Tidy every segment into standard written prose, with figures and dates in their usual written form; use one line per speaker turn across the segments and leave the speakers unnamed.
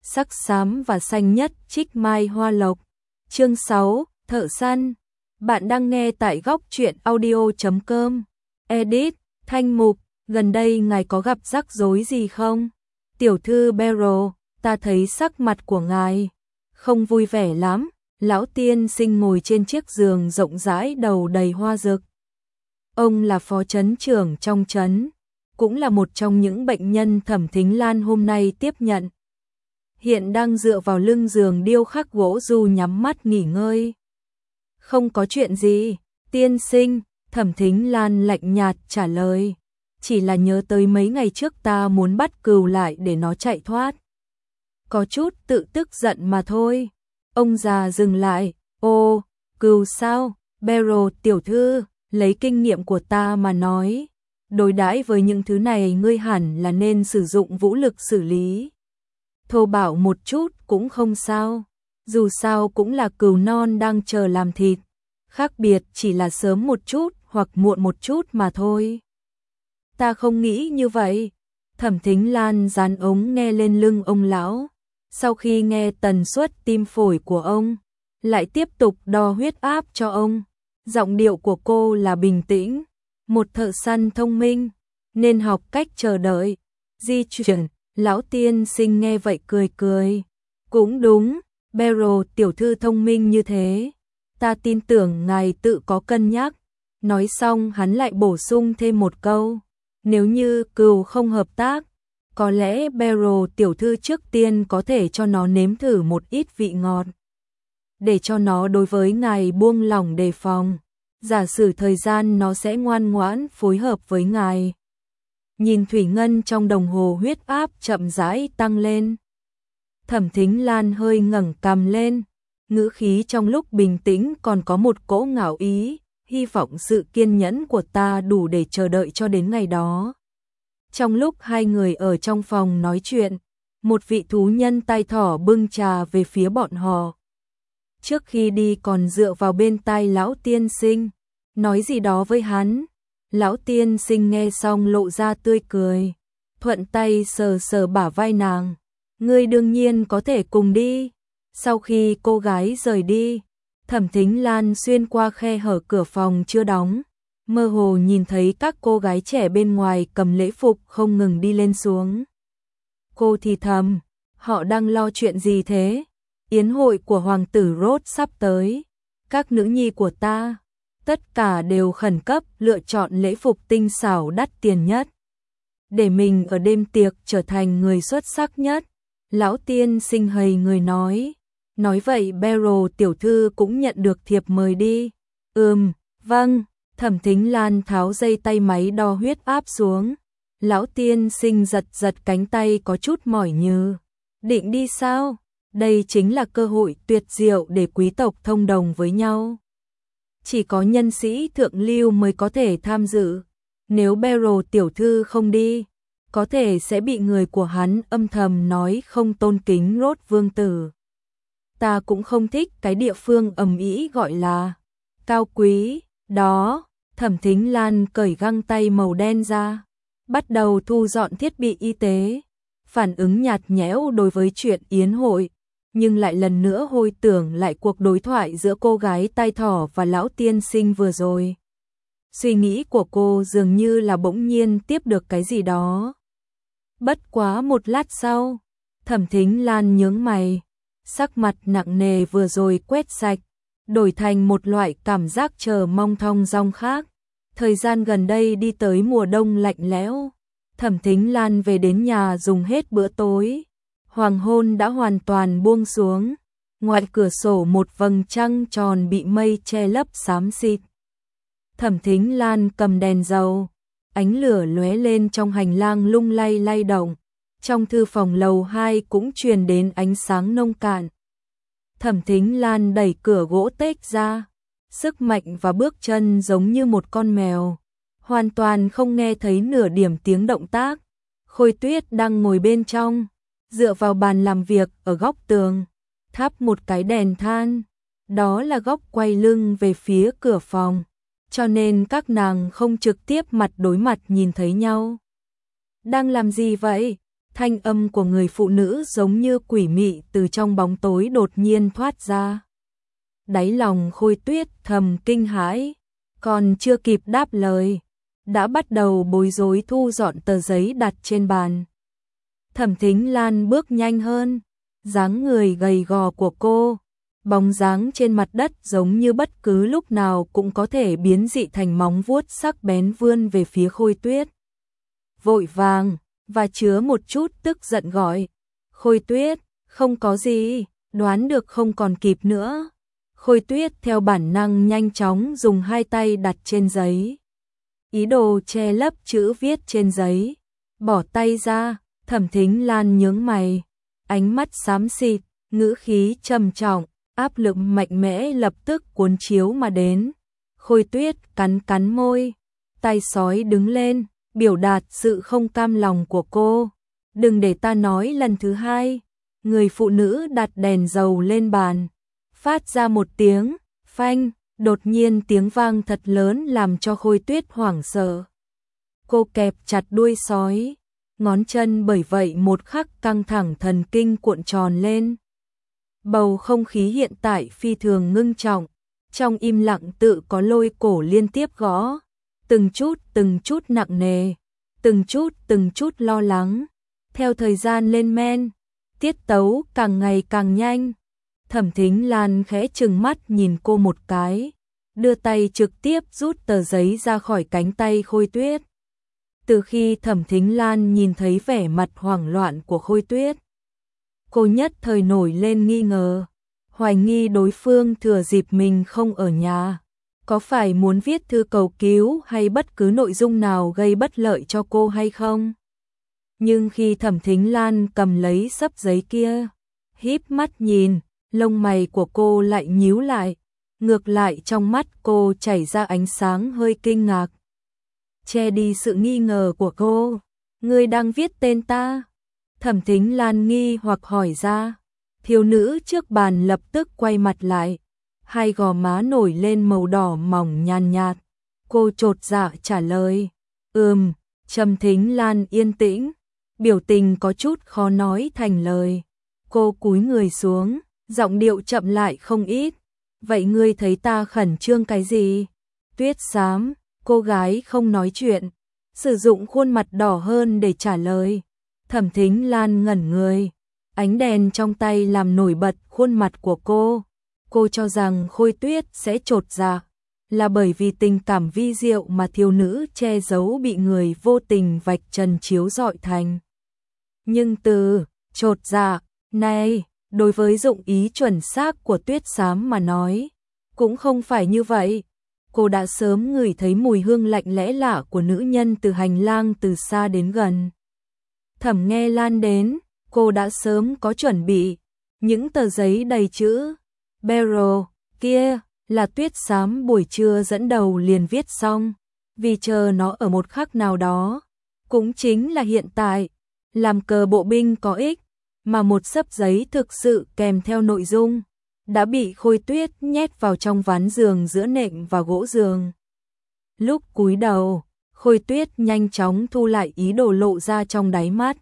sắc xám và xanh nhất trích mai hoa lộc. Chương 6, Thợ săn. Bạn đang nghe tại góc truyện audio.com. Edit, Thanh Mục, gần đây ngài có gặp rắc rối gì không? Tiểu thư Beryl, ta thấy sắc mặt của ngài không vui vẻ lắm. Lão tiên sinh ngồi trên chiếc giường rộng rãi đầu đầy hoa dược. Ông là phó trấn trưởng trong trấn, cũng là một trong những bệnh nhân Thẩm Thính Lan hôm nay tiếp nhận. Hiện đang dựa vào lưng giường điêu khắc gỗ du nhắm mắt nghỉ ngơi. Không có chuyện gì, tiên sinh, Thẩm Thính Lan lạnh nhạt trả lời. Chỉ là nhớ tới mấy ngày trước ta muốn bắt cừu lại để nó chạy thoát. Có chút tự tức giận mà thôi. Ông già dừng lại, ô, cừu sao, Beryl tiểu thư, lấy kinh nghiệm của ta mà nói. Đối đãi với những thứ này ngươi hẳn là nên sử dụng vũ lực xử lý. Thô bạo một chút cũng không sao, dù sao cũng là cừu non đang chờ làm thịt. Khác biệt chỉ là sớm một chút hoặc muộn một chút mà thôi. Ta không nghĩ như vậy. Thẩm Thính Lan dán ống nghe lên lưng ông lão. Sau khi nghe tần suất tim phổi của ông, lại tiếp tục đo huyết áp cho ông. Giọng điệu của cô là bình tĩnh. Một thợ săn thông minh, nên học cách chờ đợi. Di chuyển, lão tiên sinh nghe vậy cười cười. Cũng đúng, Beryl tiểu thư thông minh như thế. Ta tin tưởng ngài tự có cân nhắc. Nói xong hắn lại bổ sung thêm một câu. Nếu như cừu không hợp tác, có lẽ Beryl tiểu thư trước tiên có thể cho nó nếm thử một ít vị ngọt. Để cho nó đối với ngài buông lỏng đề phòng. Giả sử thời gian nó sẽ ngoan ngoãn phối hợp với ngài. Nhìn thủy ngân trong đồng hồ huyết áp chậm rãi tăng lên. Thẩm Thính Lan hơi ngẩng cằm lên. Ngữ khí trong lúc bình tĩnh còn có một cỗ ngạo ý. Hy vọng sự kiên nhẫn của ta đủ để chờ đợi cho đến ngày đó. Trong lúc hai người ở trong phòng nói chuyện, một vị thú nhân tay thỏ bưng trà về phía bọn họ. Trước khi đi còn dựa vào bên tai lão tiên sinh, nói gì đó với hắn. Lão tiên sinh nghe xong lộ ra tươi cười, thuận tay sờ sờ bả vai nàng. Ngươi đương nhiên có thể cùng đi. Sau khi cô gái rời đi, Thẩm Thính Lan xuyên qua khe hở cửa phòng chưa đóng, mơ hồ nhìn thấy các cô gái trẻ bên ngoài cầm lễ phục không ngừng đi lên xuống. Cô thì thầm, họ đang lo chuyện gì thế? Yến hội của hoàng tử Rốt sắp tới. Các nữ nhi của ta, tất cả đều khẩn cấp lựa chọn lễ phục tinh xảo đắt tiền nhất. Để mình ở đêm tiệc trở thành người xuất sắc nhất. Lão tiên sinh hầy người nói. Nói vậy Beryl tiểu thư cũng nhận được thiệp mời đi. Vâng. Thẩm Thính Lan tháo dây tay máy đo huyết áp xuống. Lão tiên sinh giật giật cánh tay có chút mỏi nhừ. Định đi sao? Đây chính là cơ hội tuyệt diệu để quý tộc thông đồng với nhau. Chỉ có nhân sĩ thượng lưu mới có thể tham dự. Nếu Beryl tiểu thư không đi, có thể sẽ bị người của hắn âm thầm nói không tôn kính Rốt vương tử. Ta cũng không thích cái địa phương ầm ĩ gọi là cao quý. Đó, Thẩm Thính Lan cởi găng tay màu đen ra, bắt đầu thu dọn thiết bị y tế. Phản ứng nhạt nhẽo đối với chuyện yến hội, nhưng lại lần nữa hồi tưởng lại cuộc đối thoại giữa cô gái tai thỏ và lão tiên sinh vừa rồi. Suy nghĩ của cô dường như là bỗng nhiên tiếp được cái gì đó. Bất quá một lát sau, Thẩm Thính Lan nhướng mày, sắc mặt nặng nề vừa rồi quét sạch, đổi thành một loại cảm giác chờ mong thong dong khác. Thời gian gần đây đi tới mùa đông lạnh lẽo, Thẩm Thính Lan về đến nhà dùng hết bữa tối. Hoàng hôn đã hoàn toàn buông xuống, ngoài cửa sổ một vầng trăng tròn bị mây che lấp xám xịt. Thẩm Thính Lan cầm đèn dầu, ánh lửa lóe lên trong hành lang lung lay lay động. Trong thư phòng lầu 2 cũng truyền đến ánh sáng nông cạn. Thẩm Thính Lan đẩy cửa gỗ tếch ra, sức mạnh và bước chân giống như một con mèo, hoàn toàn không nghe thấy nửa điểm tiếng động tác. Khôi Tuyết đang ngồi bên trong, dựa vào bàn làm việc ở góc tường, thắp một cái đèn than. Đó là góc quay lưng về phía cửa phòng, cho nên các nàng không trực tiếp mặt đối mặt nhìn thấy nhau. Đang làm gì vậy? Thanh âm của người phụ nữ giống như quỷ mị từ trong bóng tối đột nhiên thoát ra. Đáy lòng Khôi Tuyết thầm kinh hãi, còn chưa kịp đáp lời, đã bắt đầu bối rối thu dọn tờ giấy đặt trên bàn. Thẩm Thính Lan bước nhanh hơn, dáng người gầy gò của cô, bóng dáng trên mặt đất giống như bất cứ lúc nào cũng có thể biến dị thành móng vuốt sắc bén vươn về phía Khôi Tuyết. Vội vàng, và chứa một chút tức giận gọi, Khôi Tuyết, không có gì, đoán được không còn kịp nữa. Khôi Tuyết theo bản năng nhanh chóng dùng hai tay đặt trên giấy, ý đồ che lấp chữ viết trên giấy. Bỏ tay ra, Thẩm Thính Lan nhướng mày, ánh mắt xám xịt, ngữ khí trầm trọng, áp lực mạnh mẽ lập tức cuốn chiếu mà đến. Khôi Tuyết cắn cắn môi, tay sói đứng lên, biểu đạt sự không cam lòng của cô. Đừng để ta nói lần thứ hai. Người phụ nữ đặt đèn dầu lên bàn, phát ra một tiếng phanh, đột nhiên tiếng vang thật lớn làm cho Khôi Tuyết hoảng sợ. Cô kẹp chặt đuôi sói, ngón chân bởi vậy một khắc căng thẳng thần kinh cuộn tròn lên. Bầu không khí hiện tại phi thường ngưng trọng, trong im lặng tự có lôi cổ liên tiếp gõ, từng chút nặng nề, từng chút lo lắng. Theo thời gian lên men, tiết tấu càng ngày càng nhanh. Thẩm Thính Lan khẽ trừng mắt nhìn cô một cái, đưa tay trực tiếp rút tờ giấy ra khỏi cánh tay Khôi Tuyết. Từ khi Thẩm Thính Lan nhìn thấy vẻ mặt hoảng loạn của Khôi Tuyết, cô nhất thời nổi lên nghi ngờ, hoài nghi đối phương thừa dịp mình không ở nhà, có phải muốn viết thư cầu cứu hay bất cứ nội dung nào gây bất lợi cho cô hay không. Nhưng khi Thẩm Thính Lan cầm lấy xấp giấy kia, híp mắt nhìn, lông mày của cô lại nhíu lại, ngược lại trong mắt cô chảy ra ánh sáng hơi kinh ngạc. Che đi sự nghi ngờ của cô, ngươi đang viết tên ta? Thẩm Thính Lan nghi hoặc hỏi ra. Thiếu nữ trước bàn lập tức quay mặt lại, hai gò má nổi lên màu đỏ mỏng nhàn nhạt. Cô chột dạ trả lời, Trầm Thính Lan yên tĩnh, biểu tình có chút khó nói thành lời. Cô cúi người xuống, giọng điệu chậm lại không ít. Vậy ngươi thấy ta khẩn trương cái gì? Tuyết xám, cô gái không nói chuyện, sử dụng khuôn mặt đỏ hơn để trả lời. Thẩm Thính Lan ngẩn người, ánh đèn trong tay làm nổi bật khuôn mặt của cô. Cô cho rằng Khôi Tuyết sẽ chột dạ, là bởi vì tình cảm vi diệu mà thiếu nữ che giấu bị người vô tình vạch trần chiếu rọi thành. Nhưng từ chột dạ này, đối với dụng ý chuẩn xác của Tuyết xám mà nói, cũng không phải như vậy. Cô đã sớm ngửi thấy mùi hương lạnh lẽ lạ của nữ nhân từ hành lang từ xa đến gần. Thẩm Nghe Lan đến, cô đã sớm có chuẩn bị. Những tờ giấy đầy chữ Barrel kia là Tuyết xám buổi trưa dẫn đầu liền viết xong, vì chờ nó ở một khắc nào đó, cũng chính là hiện tại, làm cờ bộ binh có ích, mà một xấp giấy thực sự kèm theo nội dung đã bị Khôi Tuyết nhét vào trong ván giường giữa nệm và gỗ giường. Lúc cúi đầu, Khôi Tuyết nhanh chóng thu lại ý đồ lộ ra trong đáy mắt.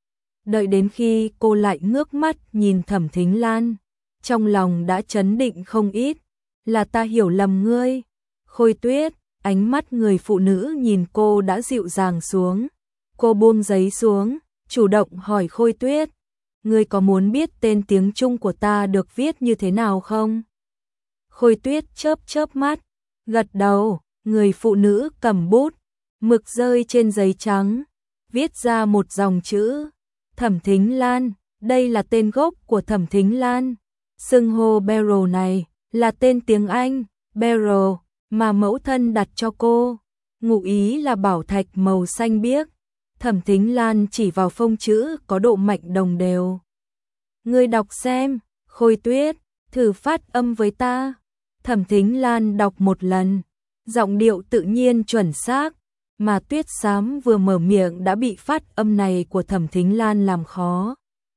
Đợi đến khi cô lại ngước mắt nhìn Thẩm Thính Lan, trong lòng đã chấn định không ít. Là ta hiểu lầm ngươi. Khôi Tuyết, ánh mắt người phụ nữ nhìn cô đã dịu dàng xuống. Cô buông giấy xuống, chủ động hỏi Khôi Tuyết, ngươi có muốn biết tên tiếng Trung của ta được viết như thế nào không? Khôi Tuyết chớp mắt, gật đầu. Người phụ nữ cầm bút, mực rơi trên giấy trắng, viết ra một dòng chữ. Thẩm Thính Lan, đây là tên gốc của Thẩm Thính Lan. Xưng hô Barrel này là tên tiếng Anh, Barrel, mà mẫu thân đặt cho cô. Ngụ ý là bảo thạch màu xanh biếc. Thẩm Thính Lan chỉ vào phông chữ có độ mạnh đồng đều. Ngươi đọc xem, Khôi Tuyết, thử phát âm với ta. Thẩm Thính Lan đọc một lần, giọng điệu tự nhiên chuẩn xác, mà Tuyết xám vừa mở miệng đã bị phát âm này của Thẩm Thính Lan làm khó.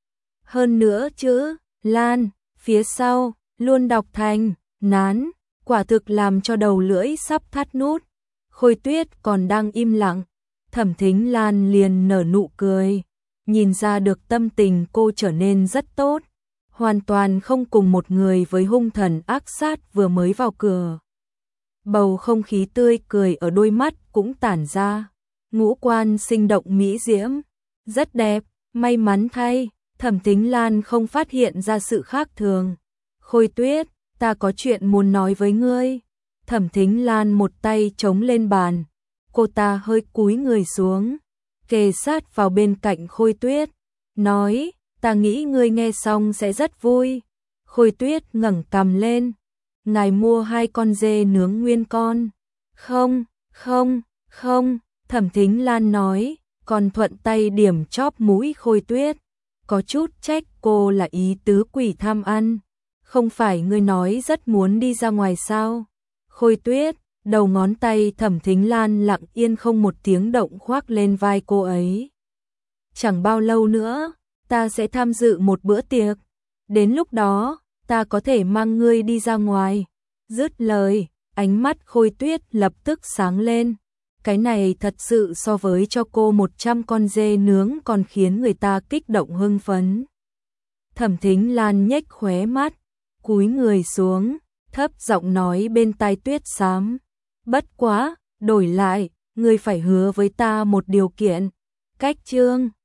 Hơn nữa chữ Lan phía sau luôn đọc thành nán, quả thực làm cho đầu lưỡi sắp thắt nút. Khôi Tuyết còn đang im lặng, Thẩm Thính Lan liền nở nụ cười. nhìn ra được tâm tình cô trở nên rất tốt, hoàn toàn không cùng một người với hung thần ác sát vừa mới vào cửa. Bầu không khí tươi cười ở đôi mắt cũng tản ra, ngũ quan sinh động mỹ diễm, rất đẹp, may mắn thay, Thẩm Thính Lan không phát hiện ra sự khác thường. Khôi Tuyết, ta có chuyện muốn nói với ngươi. Thẩm Thính Lan một tay chống lên bàn, cô ta hơi cúi người xuống, kề sát vào bên cạnh Khôi Tuyết, nói, ta nghĩ ngươi nghe xong sẽ rất vui. Khôi Tuyết ngẩng cằm lên, ngài mua 2 con dê nướng nguyên con. Không, không, không, Thẩm Thính Lan nói, còn thuận tay điểm chóp mũi Khôi Tuyết, có chút trách cô là ý tứ quỷ tham ăn. Không phải ngươi nói rất muốn đi ra ngoài sao? Khôi Tuyết, đầu ngón tay Thẩm Thính Lan lặng yên không một tiếng động khoác lên vai cô ấy. Chẳng bao lâu nữa, ta sẽ tham dự một bữa tiệc. Đến lúc đó, ta có thể mang ngươi đi ra ngoài. Dứt lời, ánh mắt Khôi Tuyết lập tức sáng lên. Cái này thật sự so với cho cô 100 con dê nướng còn khiến người ta kích động hưng phấn. Thẩm Thính Lan nhếch khóe mắt, cúi người xuống, thấp giọng nói bên tai Tuyết Sám. Bất quá, đổi lại, ngươi phải hứa với ta một điều kiện. Cách chương